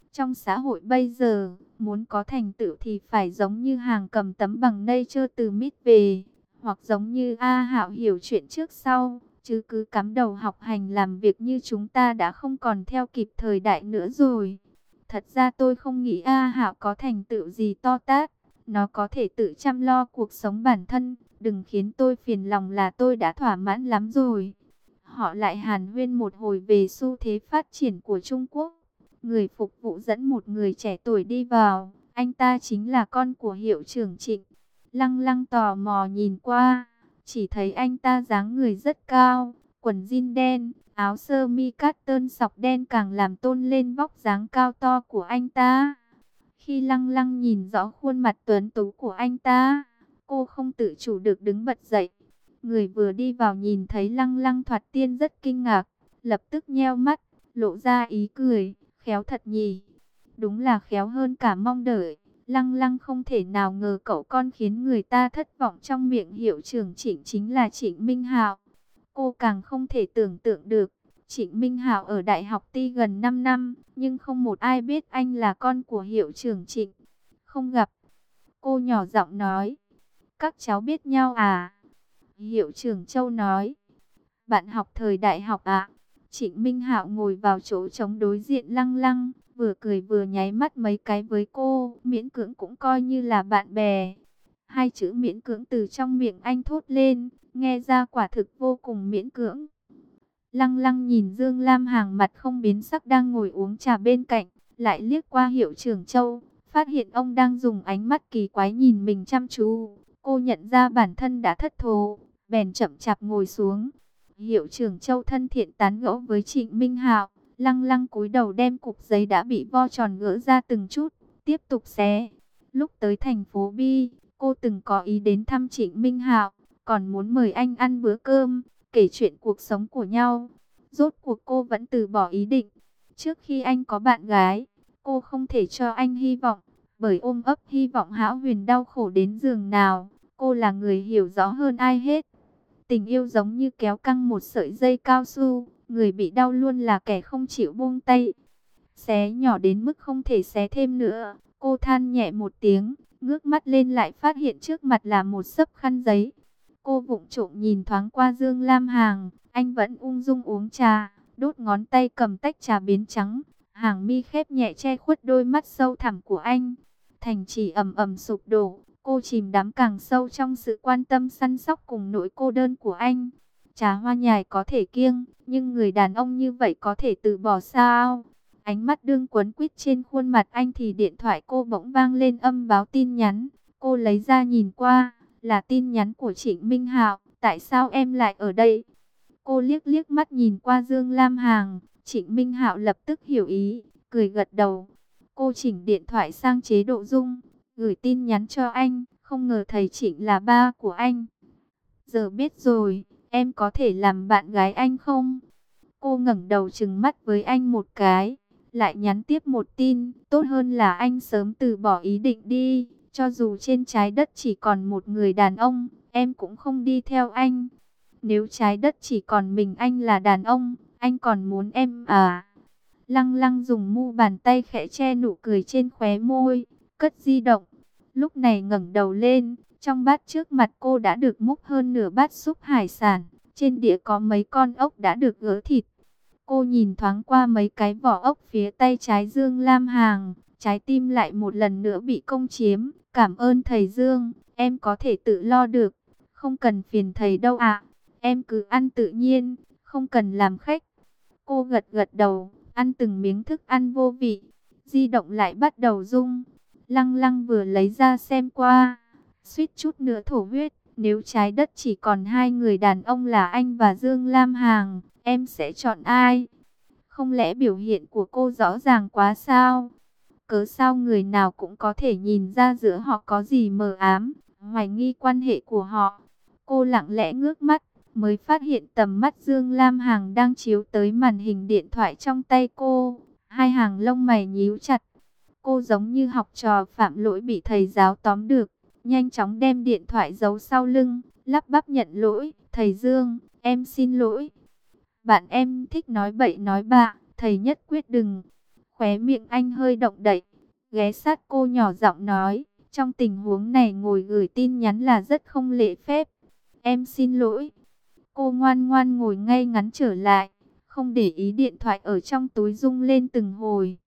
Trong xã hội bây giờ, muốn có thành tựu thì phải giống như hàng cầm tấm bằng Nature từ mít về, hoặc giống như A Hạo hiểu chuyện trước sau, chứ cứ cắm đầu học hành làm việc như chúng ta đã không còn theo kịp thời đại nữa rồi. Thật ra tôi không nghĩ A Hạo có thành tựu gì to tát, nó có thể tự chăm lo cuộc sống bản thân, đừng khiến tôi phiền lòng là tôi đã thỏa mãn lắm rồi. Họ lại hàn huyên một hồi về xu thế phát triển của Trung Quốc. Người phục vụ dẫn một người trẻ tuổi đi vào, anh ta chính là con của hiệu trưởng Trịnh. Lăng Lăng tò mò nhìn qua, chỉ thấy anh ta dáng người rất cao, quần jean đen, áo sơ mi cát tơn sọc đen càng làm tôn lên vóc dáng cao to của anh ta. Khi Lăng Lăng nhìn rõ khuôn mặt tuấn tú của anh ta, cô không tự chủ được đứng bật dậy. Người vừa đi vào nhìn thấy Lăng Lăng thoạt tiên rất kinh ngạc, lập tức nheo mắt, lộ ra ý cười, khéo thật nhỉ. Đúng là khéo hơn cả mong đợi. Lăng Lăng không thể nào ngờ cậu con khiến người ta thất vọng trong miệng hiệu trưởng Trịnh chính là Trịnh Minh Hạo. Cô càng không thể tưởng tượng được, Trịnh Minh Hạo ở Đại học Ti gần năm năm, nhưng không một ai biết anh là con của hiệu trưởng Trịnh. Không gặp, cô nhỏ giọng nói. Các cháu biết nhau à? Hiệu trưởng Châu nói. Bạn học thời đại học ạ. Trịnh Minh Hạo ngồi vào chỗ trống đối diện Lăng Lăng, vừa cười vừa nháy mắt mấy cái với cô, miễn cưỡng cũng coi như là bạn bè. Hai chữ miễn cưỡng từ trong miệng anh thốt lên, nghe ra quả thực vô cùng miễn cưỡng. Lăng Lăng nhìn Dương Lam Hằng mặt không biến sắc đang ngồi uống trà bên cạnh, lại liếc qua hiệu trưởng Châu, phát hiện ông đang dùng ánh mắt kỳ quái nhìn mình chăm chú. Cô nhận ra bản thân đã thất thố, bèn chậm chạp ngồi xuống. Hiệu trưởng Châu thân thiện tán gẫu với Trịnh Minh Hạo, Lăng Lăng cúi đầu đem cục giấy đã bị vo tròn gỡ ra từng chút, tiếp tục xé. Lúc tới thành phố Bi, cô từng có ý đến thăm Trịnh Minh Hạo, còn muốn mời anh ăn bữa cơm, kể chuyện cuộc sống của nhau. Rốt cuộc cô vẫn từ bỏ ý định. Trước khi anh có bạn gái, cô không thể cho anh hy vọng, bởi ôm ấp hy vọng hão huyền đau khổ đến giường nào, cô là người hiểu rõ hơn ai hết. Tình yêu giống như kéo căng một sợi dây cao su, người bị đau luôn là kẻ không chịu buông tay. Xé nhỏ đến mức không thể xé thêm nữa, cô than nhẹ một tiếng, ngước mắt lên lại phát hiện trước mặt là một xấp khăn giấy. Cô vụng trộm nhìn thoáng qua Dương Lam Hằng, anh vẫn ung dung uống trà, đốt ngón tay cầm tách trà biến trắng, hàng mi khép nhẹ che khuất đôi mắt sâu thẳm của anh. Thành trì ầm ầm sụp đổ, cô chìm đắm càng sâu trong sự quan tâm săn sóc cùng nỗi cô đơn của anh. Trà hoa nhài có thể kiêng, nhưng người đàn ông như vậy có thể từ bỏ sao? Ánh mắt đương quấn quýt trên khuôn mặt anh thì điện thoại cô bỗng vang lên âm báo tin nhắn. Cô lấy ra nhìn qua, là tin nhắn của Trịnh Minh Hạo. Tại sao em lại ở đây? Cô liếc liếc mắt nhìn qua Dương Lam Hằng. Trịnh Minh Hạo lập tức hiểu ý, cười gật đầu. Cô chỉnh điện thoại sang chế độ rung, gửi tin nhắn cho anh. Không ngờ thầy Trịnh là ba của anh. Giờ biết rồi, em có thể làm bạn gái anh không? Cô ngẩng đầu trừng mắt với anh một cái, lại nhắn tiếp một tin, tốt hơn là anh sớm từ bỏ ý định đi, cho dù trên trái đất chỉ còn một người đàn ông, em cũng không đi theo anh. Nếu trái đất chỉ còn mình anh là đàn ông, anh còn muốn em à? Lăng Lăng dùng mu bàn tay khẽ che nụ cười trên khóe môi, cất di động. Lúc này ngẩng đầu lên, trong bát trước mặt cô đã được múc hơn nửa bát súp hải sản, trên đĩa có mấy con ốc đã được gỡ thịt. Cô nhìn thoáng qua mấy cái vỏ ốc phía tay trái Dương Lam Hằng, trái tim lại một lần nữa bị công chiếm. Cảm ơn thầy Dương, em có thể tự lo được, không cần phiền thầy đâu ạ. Em cứ ăn tự nhiên, không cần làm khách. Cô gật gật đầu, ăn từng miếng thức ăn vô vị. Di động lại bắt đầu rung. Lăng Lăng vừa lấy ra xem qua, suýt chút nữa thổ huyết. Nếu trái đất chỉ còn hai người đàn ông là anh và Dương Lam Hằng, em sẽ chọn ai? Không lẽ biểu hiện của cô rõ ràng quá sao? Cớ sao người nào cũng có thể nhìn ra giữa họ có gì mờ ám, hoài nghi quan hệ của họ. Cô lặng lẽ ngước mắt, mới phát hiện tầm mắt Dương Lam Hằng đang chiếu tới màn hình điện thoại trong tay cô. Hai hàng lông mày nhíu chặt. Cô giống như học trò phạm lỗi bị thầy giáo tóm được, nhanh chóng đem điện thoại giấu sau lưng, lắp bắp nhận lỗi. Thầy Dương, em xin lỗi. Bạn em thích nói bậy nói bạ, thầy nhất quyết đừng. Khóe miệng anh hơi động đậy, ghé sát cô nhỏ giọng nói, trong tình huống này ngồi gửi tin nhắn là rất không lễ phép. Em xin lỗi. Cô ngoan ngoan ngồi ngay ngắn trở lại, không để ý điện thoại ở trong túi rung lên từng hồi.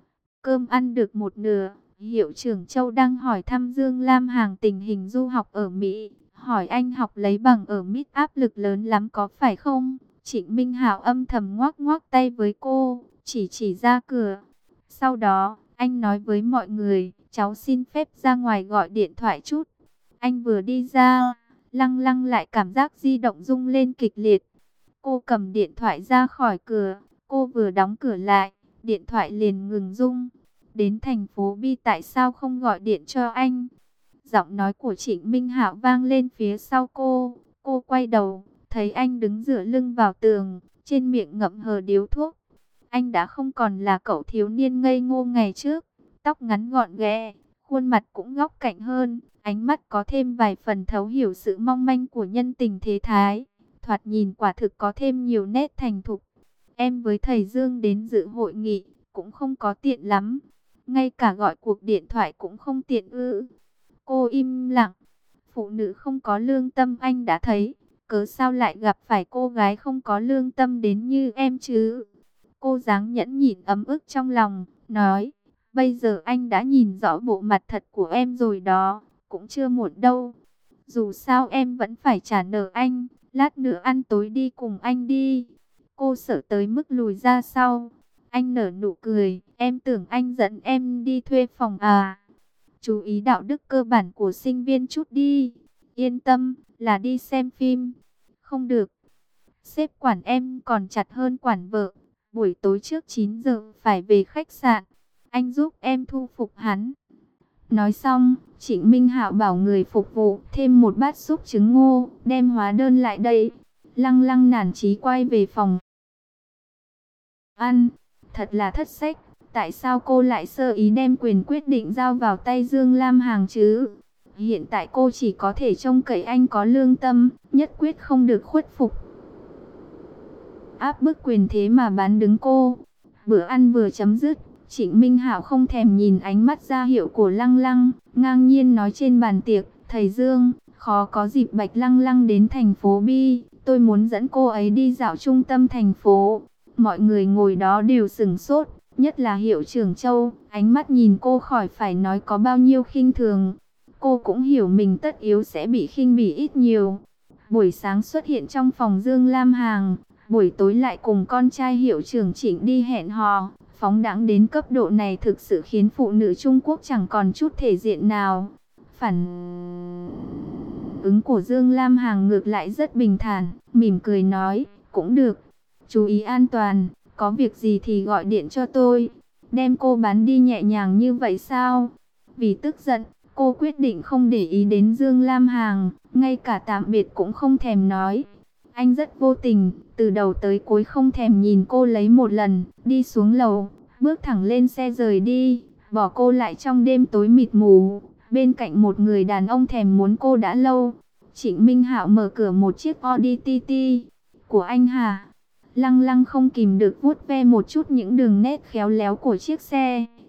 Cơm ăn được một nửa, Hiệu trưởng Châu đang hỏi thăm Dương Lam Hằng tình hình du học ở Mỹ. Hỏi anh học lấy bằng ở Mỹ áp lực lớn lắm có phải không? Trịnh Minh Hạo âm thầm ngoắc ngoắc tay với cô, chỉ chỉ ra cửa. Sau đó, anh nói với mọi người, cháu xin phép ra ngoài gọi điện thoại chút. Anh vừa đi ra, Lăng Lăng lại cảm giác di động rung lên kịch liệt. Cô cầm điện thoại ra khỏi cửa, cô vừa đóng cửa lại, điện thoại liền ngừng rung. Đến thành phố B tại sao không gọi điện cho anh? Giọng nói của Trịnh Minh Hạo vang lên phía sau cô. Cô quay đầu, thấy anh đứng dựa lưng vào tường, trên miệng ngậm hờ điếu thuốc. Anh đã không còn là cậu thiếu niên ngây ngô ngày trước, tóc ngắn gọn ghẹ, khuôn mặt cũng góc cạnh hơn, ánh mắt có thêm vài phần thấu hiểu sự mong manh của nhân tình thế thái. Thoạt nhìn quả thực có thêm nhiều nét thành thục. Em với thầy Dương đến dự hội nghị, cũng không có tiện lắm. Ngay cả gọi cuộc điện thoại cũng không tiện ư. Cô im lặng. Phụ nữ không có lương tâm anh đã thấy. Cớ sao lại gặp phải cô gái không có lương tâm đến như em chứ? Cô dáng nhẫn nhịn ấm ức trong lòng, nói. Bây giờ anh đã nhìn rõ bộ mặt thật của em rồi đó. Cũng chưa muộn đâu. Dù sao em vẫn phải trả nợ anh. Lát nữa ăn tối đi cùng anh đi. Cô sợ tới mức lùi ra sau. Anh nở nụ cười. Em tưởng anh dẫn em đi thuê phòng à? Chú ý đạo đức cơ bản của sinh viên chút đi. Yên tâm, là đi xem phim. Không được. Sếp quản em còn chặt hơn quản vợ. Buổi tối trước chín giờ phải về khách sạn. Anh giúp em thu phục hắn. Nói xong, Trịnh Minh Hạo bảo người phục vụ thêm một bát súp trứng ngô, đem hóa đơn lại đây. Lăng Lăng nản chí quay về phòng ăn. Thật là thất sách, tại sao cô lại sơ ý đem quyền quyết định giao vào tay Dương Lam Hằng chứ? Hiện tại cô chỉ có thể trông cậy anh có lương tâm, nhất quyết không được khuất phục. Áp bức quyền thế mà bán đứng cô. Bữa ăn vừa chấm dứt, Trịnh Minh Hạo không thèm nhìn ánh mắt ra hiệu của Lăng Lăng, ngang nhiên nói trên bàn tiệc, thầy Dương, khó có dịp Bạch Lăng Lăng đến thành phố B, tôi muốn dẫn cô ấy đi dạo trung tâm thành phố. Mọi người ngồi đó đều sửng sốt, nhất là Hiệu trưởng Châu, ánh mắt nhìn cô khỏi phải nói có bao nhiêu khinh thường. Cô cũng hiểu mình tất yếu sẽ bị khinh bỉ ít nhiều. Buổi sáng xuất hiện trong phòng Dương Lam Hằng, buổi tối lại cùng con trai Hiệu trưởng Trịnh đi hẹn hò. Phóng đãng đến cấp độ này thực sự khiến phụ nữ Trung Quốc chẳng còn chút thể diện nào. Phản ứng của Dương Lam Hằng ngược lại rất bình thản, mỉm cười nói, cũng được. Chú ý an toàn, có việc gì thì gọi điện cho tôi. Đem cô bán đi nhẹ nhàng như vậy sao? Vì tức giận, cô quyết định không để ý đến Dương Lam Hằng, ngay cả tạm biệt cũng không thèm nói. Anh rất vô tình, từ đầu tới cuối không thèm nhìn cô lấy một lần, đi xuống lầu, bước thẳng lên xe rời đi, bỏ cô lại trong đêm tối mịt mù, bên cạnh một người đàn ông thèm muốn cô đã lâu. Trịnh Minh Hạo mở cửa một chiếc Audi ti ti, của anh hả? Lăng Lăng không kìm được vuốt ve một chút những đường nét khéo léo của chiếc xe.